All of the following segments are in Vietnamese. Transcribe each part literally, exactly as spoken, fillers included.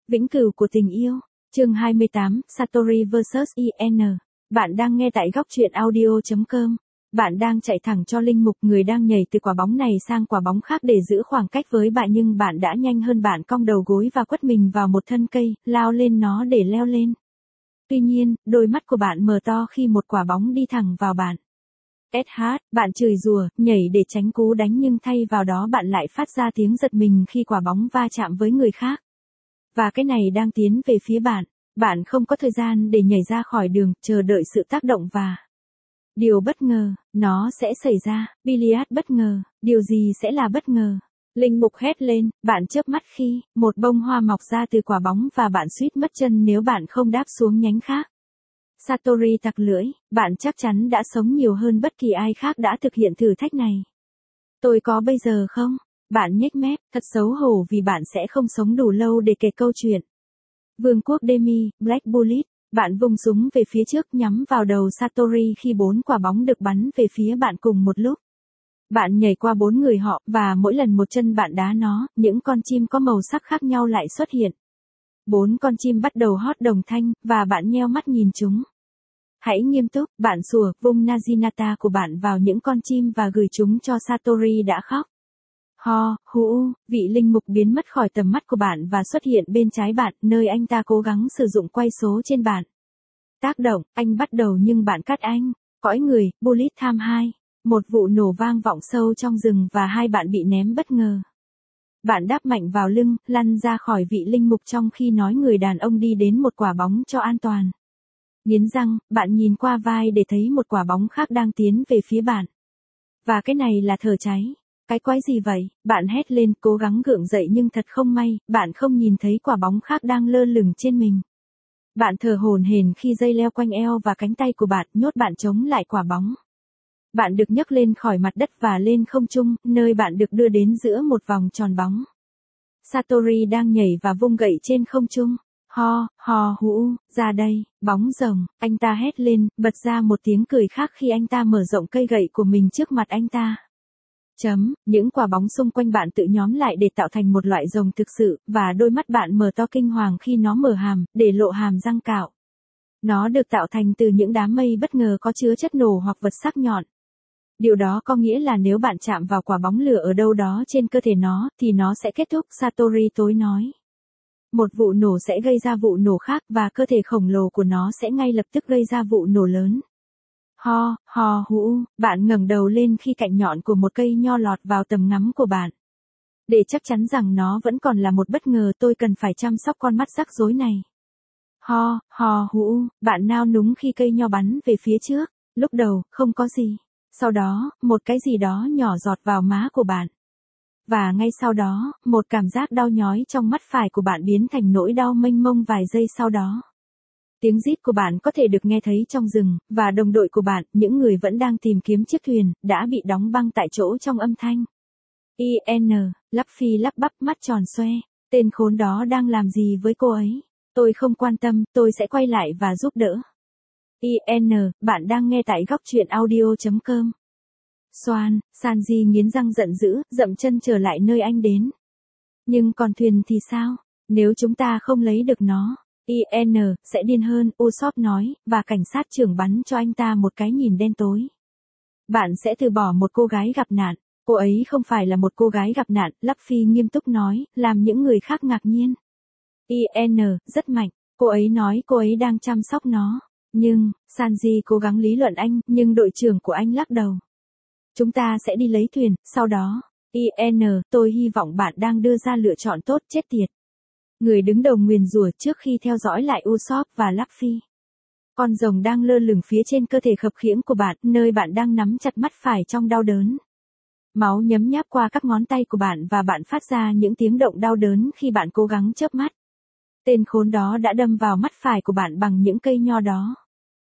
Vĩnh cửu của tình yêu. Chương hai mươi tám, Satori versus i en. Bạn đang nghe tại góc truyện audio chấm com. Bạn đang chạy thẳng cho linh mục, người đang nhảy từ quả bóng này sang quả bóng khác để giữ khoảng cách với bạn, nhưng bạn đã nhanh hơn. Bạn cong đầu gối và quất mình vào một thân cây, lao lên nó để leo lên. Tuy nhiên, đôi mắt của bạn mở to khi một quả bóng đi thẳng vào bạn. ét hát, bạn chửi rủa, nhảy để tránh cú đánh, nhưng thay vào đó bạn lại phát ra tiếng giật mình khi quả bóng va chạm với người khác. Và cái này đang tiến về phía bạn. Bạn không có thời gian để nhảy ra khỏi đường, chờ đợi sự tác động và điều bất ngờ, nó sẽ xảy ra. Billiard bất ngờ, điều gì sẽ là bất ngờ? Linh mục hét lên, bạn chớp mắt khi một bông hoa mọc ra từ quả bóng và bạn suýt mất chân nếu bạn không đáp xuống nhánh khác. Satori tặc lưỡi, bạn chắc chắn đã sống nhiều hơn bất kỳ ai khác đã thực hiện thử thách này. Tôi có bây giờ không? Bạn nhếch mép, thật xấu hổ vì bạn sẽ không sống đủ lâu để kể câu chuyện. Vương quốc Demi, Black Bullet, bạn vung súng về phía trước nhắm vào đầu Satori khi bốn quả bóng được bắn về phía bạn cùng một lúc. Bạn nhảy qua bốn người họ, và mỗi lần một chân bạn đá nó, những con chim có màu sắc khác nhau lại xuất hiện. Bốn con chim bắt đầu hót đồng thanh, và bạn nheo mắt nhìn chúng. Hãy nghiêm túc, bạn sủa, vung Naginata của bạn vào những con chim và gửi chúng cho Satori đã khóc. Ho, hú, vị linh mục biến mất khỏi tầm mắt của bạn và xuất hiện bên trái bạn, nơi anh ta cố gắng sử dụng quay số trên bạn. Tác động, anh bắt đầu nhưng bạn cắt anh. Cõi người, Bullet Time hai. Một vụ nổ vang vọng sâu trong rừng và hai bạn bị ném bất ngờ. Bạn đáp mạnh vào lưng, lăn ra khỏi vị linh mục trong khi nói người đàn ông đi đến một quả bóng cho an toàn. Nghiến răng, bạn nhìn qua vai để thấy một quả bóng khác đang tiến về phía bạn. Và cái này là thở cháy. Cái quái gì vậy? Bạn hét lên, cố gắng gượng dậy nhưng thật không may, bạn không nhìn thấy quả bóng khác đang lơ lửng trên mình. Bạn thở hổn hển khi dây leo quanh eo và cánh tay của bạn nhốt bạn chống lại quả bóng. Bạn được nhấc lên khỏi mặt đất và lên không trung, nơi bạn được đưa đến giữa một vòng tròn bóng. Satori đang nhảy và vung gậy trên không trung. Ho, ho hú, ra đây, bóng rồng, anh ta hét lên, bật ra một tiếng cười khác khi anh ta mở rộng cây gậy của mình trước mặt anh ta. Chấm, những quả bóng xung quanh bạn tự nhóm lại để tạo thành một loại rồng thực sự, và đôi mắt bạn mở to kinh hoàng khi nó mở hàm, để lộ hàm răng cạo. Nó được tạo thành từ những đám mây bất ngờ có chứa chất nổ hoặc vật sắc nhọn. Điều đó có nghĩa là nếu bạn chạm vào quả bóng lửa ở đâu đó trên cơ thể nó, thì nó sẽ kết thúc, Satori tối nói. Một vụ nổ sẽ gây ra vụ nổ khác và cơ thể khổng lồ của nó sẽ ngay lập tức gây ra vụ nổ lớn. Ho, ho hú, bạn ngẩng đầu lên khi cạnh nhọn của một cây nho lọt vào tầm ngắm của bạn. Để chắc chắn rằng nó vẫn còn là một bất ngờ, tôi cần phải chăm sóc con mắt rắc rối này. Ho, ho hú, bạn nao núng khi cây nho bắn về phía trước. Lúc đầu, không có gì. Sau đó, một cái gì đó nhỏ giọt vào má của bạn. Và ngay sau đó, một cảm giác đau nhói trong mắt phải của bạn biến thành nỗi đau mênh mông vài giây sau đó. Tiếng rít của bạn có thể được nghe thấy trong rừng, và đồng đội của bạn, những người vẫn đang tìm kiếm chiếc thuyền, đã bị đóng băng tại chỗ trong âm thanh. i en, Luffy lắp bắp mắt tròn xoe, tên khốn đó đang làm gì với cô ấy? Tôi không quan tâm, tôi sẽ quay lại và giúp đỡ. i en, bạn đang nghe tại góc truyện audio chấm com. Xoan, Sanji nghiến răng giận dữ, dậm chân trở lại nơi anh đến. Nhưng còn thuyền thì sao? Nếu chúng ta không lấy được nó, i en sẽ điên hơn, Usopp nói, và cảnh sát trưởng bắn cho anh ta một cái nhìn đen tối. Bạn sẽ từ bỏ một cô gái gặp nạn. Cô ấy không phải là một cô gái gặp nạn, Luffy nghiêm túc nói, làm những người khác ngạc nhiên. i en rất mạnh, cô ấy nói cô ấy đang chăm sóc nó. Nhưng, Sanji cố gắng lý luận anh, nhưng đội trưởng của anh lắc đầu. Chúng ta sẽ đi lấy thuyền, sau đó, i en, tôi hy vọng bạn đang đưa ra lựa chọn tốt, chết tiệt. Người đứng đầu nguyền rủa trước khi theo dõi lại Usopp và Luffy. Con rồng đang lơ lửng phía trên cơ thể khập khiễng của bạn, nơi bạn đang nắm chặt mắt phải trong đau đớn. Máu nhấm nháp qua các ngón tay của bạn và bạn phát ra những tiếng động đau đớn khi bạn cố gắng chớp mắt. Tên khốn đó đã đâm vào mắt phải của bạn bằng những cây nho đó.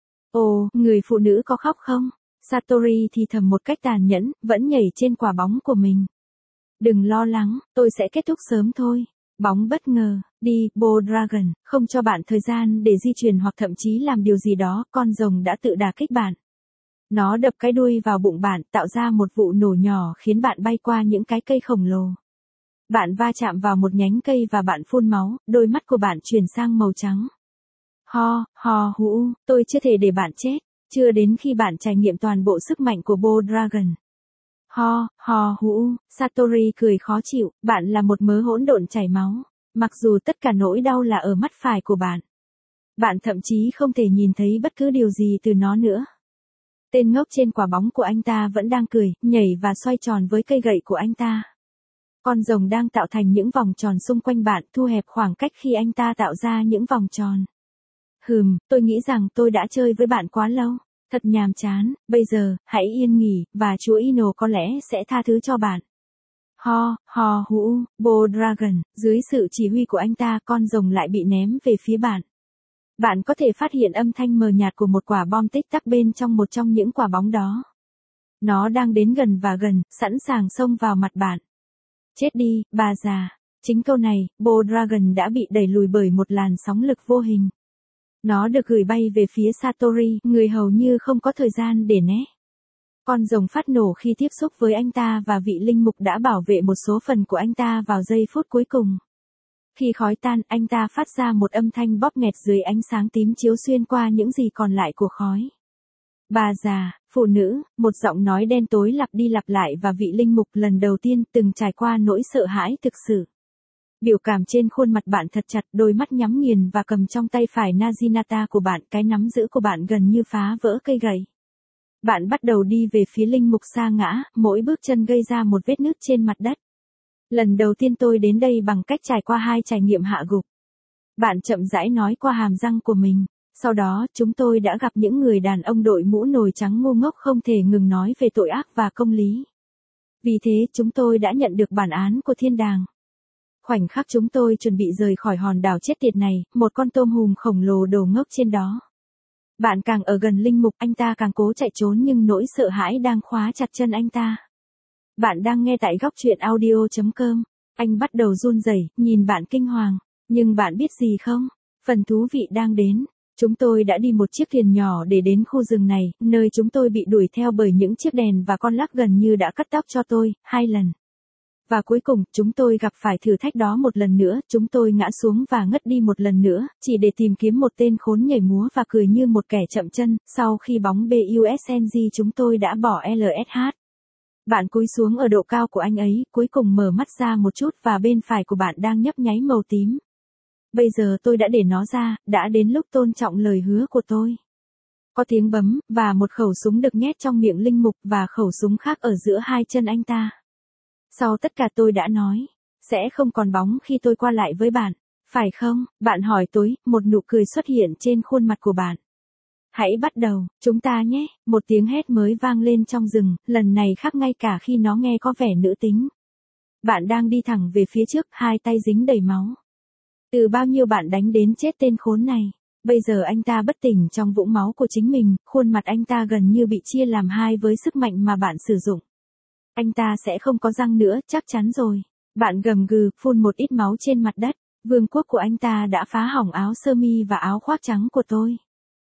Ồ, người phụ nữ có khóc không? Satori thì thầm một cách tàn nhẫn, vẫn nhảy trên quả bóng của mình. Đừng lo lắng, tôi sẽ kết thúc sớm thôi. Bóng bất ngờ, đi, Bo Dragon, không cho bạn thời gian để di chuyển hoặc thậm chí làm điều gì đó, con rồng đã tự đả kích bạn. Nó đập cái đuôi vào bụng bạn, tạo ra một vụ nổ nhỏ khiến bạn bay qua những cái cây khổng lồ. Bạn va chạm vào một nhánh cây và bạn phun máu, đôi mắt của bạn chuyển sang màu trắng. Ho, ho hú, tôi chưa thể để bạn chết, chưa đến khi bạn trải nghiệm toàn bộ sức mạnh của Bo Dragon. Ho, ho hú, Satori cười khó chịu, bạn là một mớ hỗn độn chảy máu, mặc dù tất cả nỗi đau là ở mắt phải của bạn. Bạn thậm chí không thể nhìn thấy bất cứ điều gì từ nó nữa. Tên ngốc trên quả bóng của anh ta vẫn đang cười, nhảy và xoay tròn với cây gậy của anh ta. Con rồng đang tạo thành những vòng tròn xung quanh bạn, thu hẹp khoảng cách khi anh ta tạo ra những vòng tròn. Hừm, tôi nghĩ rằng tôi đã chơi với bạn quá lâu. Thật nhàm chán, bây giờ, hãy yên nghỉ, và chúa Ino có lẽ sẽ tha thứ cho bạn. Ho, ho hú, Bo Dragon, dưới sự chỉ huy của anh ta con rồng lại bị ném về phía bạn. Bạn có thể phát hiện âm thanh mờ nhạt của một quả bom tích tắc bên trong một trong những quả bóng đó. Nó đang đến gần và gần, sẵn sàng xông vào mặt bạn. Chết đi, bà già. Chính câu này, Bo Dragon đã bị đẩy lùi bởi một làn sóng lực vô hình. Nó được gửi bay về phía Satori, người hầu như không có thời gian để né. Con rồng phát nổ khi tiếp xúc với anh ta và vị linh mục đã bảo vệ một số phần của anh ta vào giây phút cuối cùng. Khi khói tan, anh ta phát ra một âm thanh bóp nghẹt dưới ánh sáng tím chiếu xuyên qua những gì còn lại của khói. Bà già, phụ nữ, một giọng nói đen tối lặp đi lặp lại và vị linh mục lần đầu tiên từng trải qua nỗi sợ hãi thực sự. Biểu cảm trên khuôn mặt bạn thật chặt, đôi mắt nhắm nghiền và cầm trong tay phải Naginata của bạn, cái nắm giữ của bạn gần như phá vỡ cây gậy. Bạn bắt đầu đi về phía linh mục sa ngã, mỗi bước chân gây ra một vết nứt trên mặt đất. Lần đầu tiên tôi đến đây bằng cách trải qua hai trải nghiệm hạ gục. Bạn chậm rãi nói qua hàm răng của mình. Sau đó, chúng tôi đã gặp những người đàn ông đội mũ nồi trắng ngu ngốc không thể ngừng nói về tội ác và công lý. Vì thế, chúng tôi đã nhận được bản án của thiên đàng. Khoảnh khắc chúng tôi chuẩn bị rời khỏi hòn đảo chết tiệt này, một con tôm hùm khổng lồ đồ ngốc trên đó. Bạn càng ở gần linh mục, anh ta càng cố chạy trốn nhưng nỗi sợ hãi đang khóa chặt chân anh ta. Bạn đang nghe tại góc truyện audio chấm com. Anh bắt đầu run rẩy, nhìn bạn kinh hoàng. Nhưng bạn biết gì không? Phần thú vị đang đến. Chúng tôi đã đi một chiếc thuyền nhỏ để đến khu rừng này, nơi chúng tôi bị đuổi theo bởi những chiếc đèn và con lắc gần như đã cắt tóc cho tôi, hai lần. Và cuối cùng, chúng tôi gặp phải thử thách đó một lần nữa, chúng tôi ngã xuống và ngất đi một lần nữa, chỉ để tìm kiếm một tên khốn nhảy múa và cười như một kẻ chậm chân, sau khi bóng Busng chúng tôi đã bỏ lờ ét hát. Bạn cúi xuống ở độ cao của anh ấy, cuối cùng mở mắt ra một chút và bên phải của bạn đang nhấp nháy màu tím. Bây giờ tôi đã để nó ra, đã đến lúc tôn trọng lời hứa của tôi. Có tiếng bấm, và một khẩu súng được nhét trong miệng linh mục và khẩu súng khác ở giữa hai chân anh ta. Sau tất cả tôi đã nói, sẽ không còn bóng khi tôi qua lại với bạn, phải không? Bạn hỏi tôi, một nụ cười xuất hiện trên khuôn mặt của bạn. Hãy bắt đầu, chúng ta nhé, một tiếng hét mới vang lên trong rừng, lần này khác ngay cả khi nó nghe có vẻ nữ tính. Bạn đang đi thẳng về phía trước, hai tay dính đầy máu. Từ bao nhiêu bạn đánh đến chết tên khốn này. Bây giờ anh ta bất tỉnh trong vũng máu của chính mình, khuôn mặt anh ta gần như bị chia làm hai với sức mạnh mà bạn sử dụng. Anh ta sẽ không có răng nữa, chắc chắn rồi. Bạn gầm gừ, phun một ít máu trên mặt đất. Vương quốc của anh ta đã phá hỏng áo sơ mi và áo khoác trắng của tôi.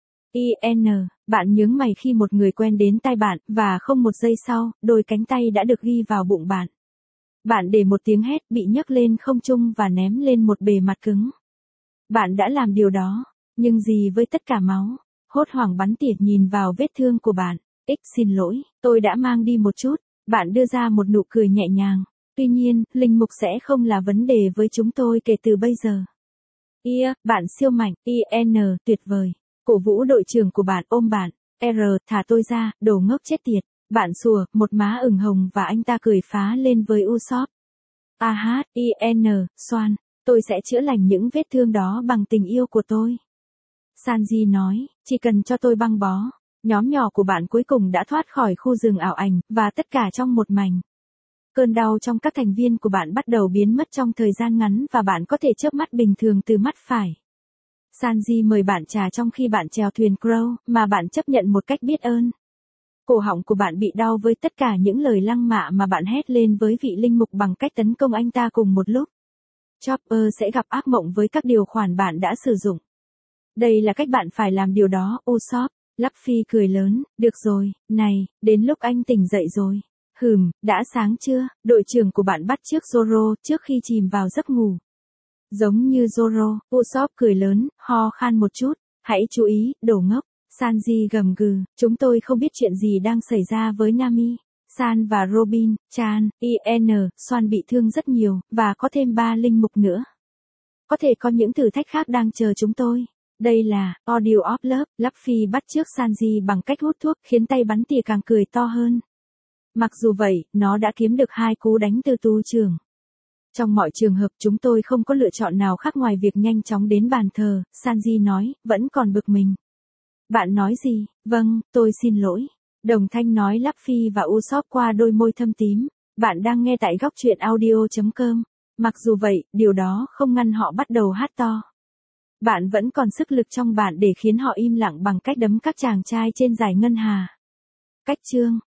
i en, bạn nhướng mày khi một người quen đến tai bạn, và không một giây sau, đôi cánh tay đã được ghi vào bụng bạn. Bạn để một tiếng hét bị nhấc lên không trung và ném lên một bề mặt cứng. Bạn đã làm điều đó, nhưng gì với tất cả máu? Hốt hoảng bắn tỉa nhìn vào vết thương của bạn. X xin lỗi, tôi đã mang đi một chút. Bạn đưa ra một nụ cười nhẹ nhàng. Tuy nhiên, linh mục sẽ không là vấn đề với chúng tôi kể từ bây giờ. I, bạn siêu mạnh, i en, tuyệt vời. Cổ vũ đội trưởng của bạn ôm bạn. R, thả tôi ra, đồ ngốc chết tiệt. Bạn sủa, một má ửng hồng và anh ta cười phá lên với Usopp. A hát, i en, xoan, tôi sẽ chữa lành những vết thương đó bằng tình yêu của tôi. Sanji nói, chỉ cần cho tôi băng bó. Nhóm nhỏ của bạn cuối cùng đã thoát khỏi khu rừng ảo ảnh, và tất cả trong một mảnh. Cơn đau trong các thành viên của bạn bắt đầu biến mất trong thời gian ngắn và bạn có thể chớp mắt bình thường từ mắt phải. Sanji mời bạn trà trong khi bạn chèo thuyền Crow, mà bạn chấp nhận một cách biết ơn. Cổ họng của bạn bị đau với tất cả những lời lăng mạ mà bạn hét lên với vị linh mục bằng cách tấn công anh ta cùng một lúc. Chopper sẽ gặp ác mộng với các điều khoản bạn đã sử dụng. Đây là cách bạn phải làm điều đó, Usopp. Luffy cười lớn, được rồi, này, đến lúc anh tỉnh dậy rồi. Hừm, đã sáng chưa, đội trưởng của bạn bắt chước Zoro trước khi chìm vào giấc ngủ. Giống như Zoro, Usopp cười lớn, ho khan một chút, hãy chú ý, đồ ngốc. Sanji gầm gừ, chúng tôi không biết chuyện gì đang xảy ra với Nami. San và Robin, Chan, i en, Swan bị thương rất nhiều, và có thêm ba linh mục nữa. Có thể có những thử thách khác đang chờ chúng tôi. Đây là Audio of Love, Luffy bắt chước Sanji bằng cách hút thuốc, khiến tay bắn tỉa càng cười to hơn. Mặc dù vậy, nó đã kiếm được hai cú đánh từ tù trưởng. Trong mọi trường hợp chúng tôi không có lựa chọn nào khác ngoài việc nhanh chóng đến bàn thờ, Sanji nói, vẫn còn bực mình. Bạn nói gì? Vâng, tôi xin lỗi. Đồng thanh nói Luffy và Usopp qua đôi môi thâm tím. Bạn đang nghe tại góc truyện audio.com. Mặc dù vậy, điều đó không ngăn họ bắt đầu hát to. Bạn vẫn còn sức lực trong bạn để khiến họ im lặng bằng cách đấm các chàng trai trên giải ngân hà. Cách chương